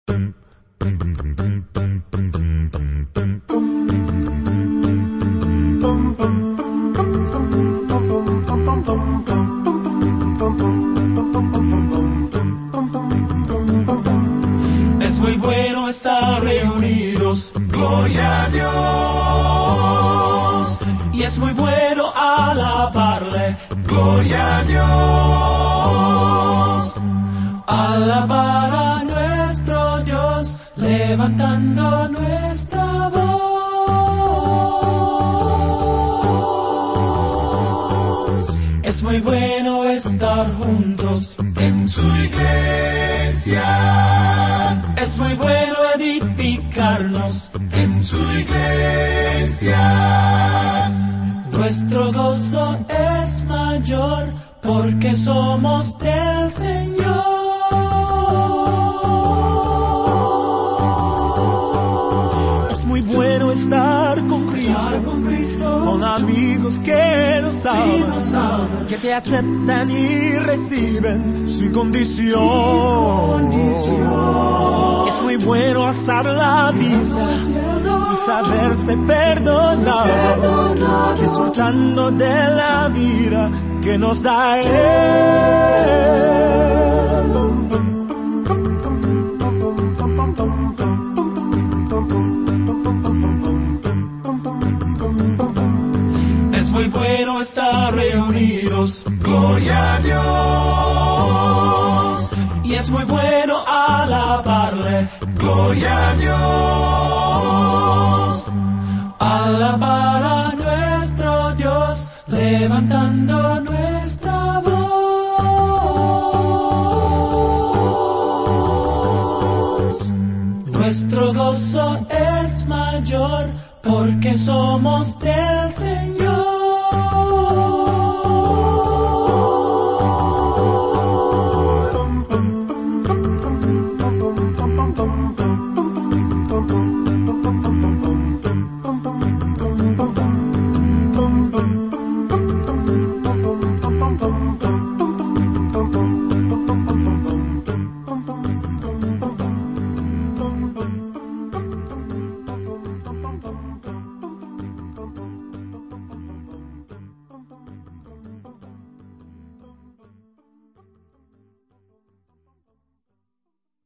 Es muy bueno estar reunidos, gloria a Dios. Y es muy bueno alabarle, gloria a Dios. Alabar a nuestro Dios, levantando nuestra voz. Es muy bueno estar juntos en su iglesia. Es muy bueno edificarnos en su iglesia. Nuestro gozo es mayor porque somos del Señor. Es muy bueno estar con Cristo, con amigos que nos aman, que te aceptan y reciben sin condición. Es muy bueno alzar la vista y saberse perdonado, disfrutando de la vida que nos da Él. Es muy bueno estar reunidos, gloria a Dios. Y es muy bueno alabarle, gloria a Dios. Alabar a nuestro Dios, levantando nuestra voz. Nuestro gozo es mayor porque somos del Señor.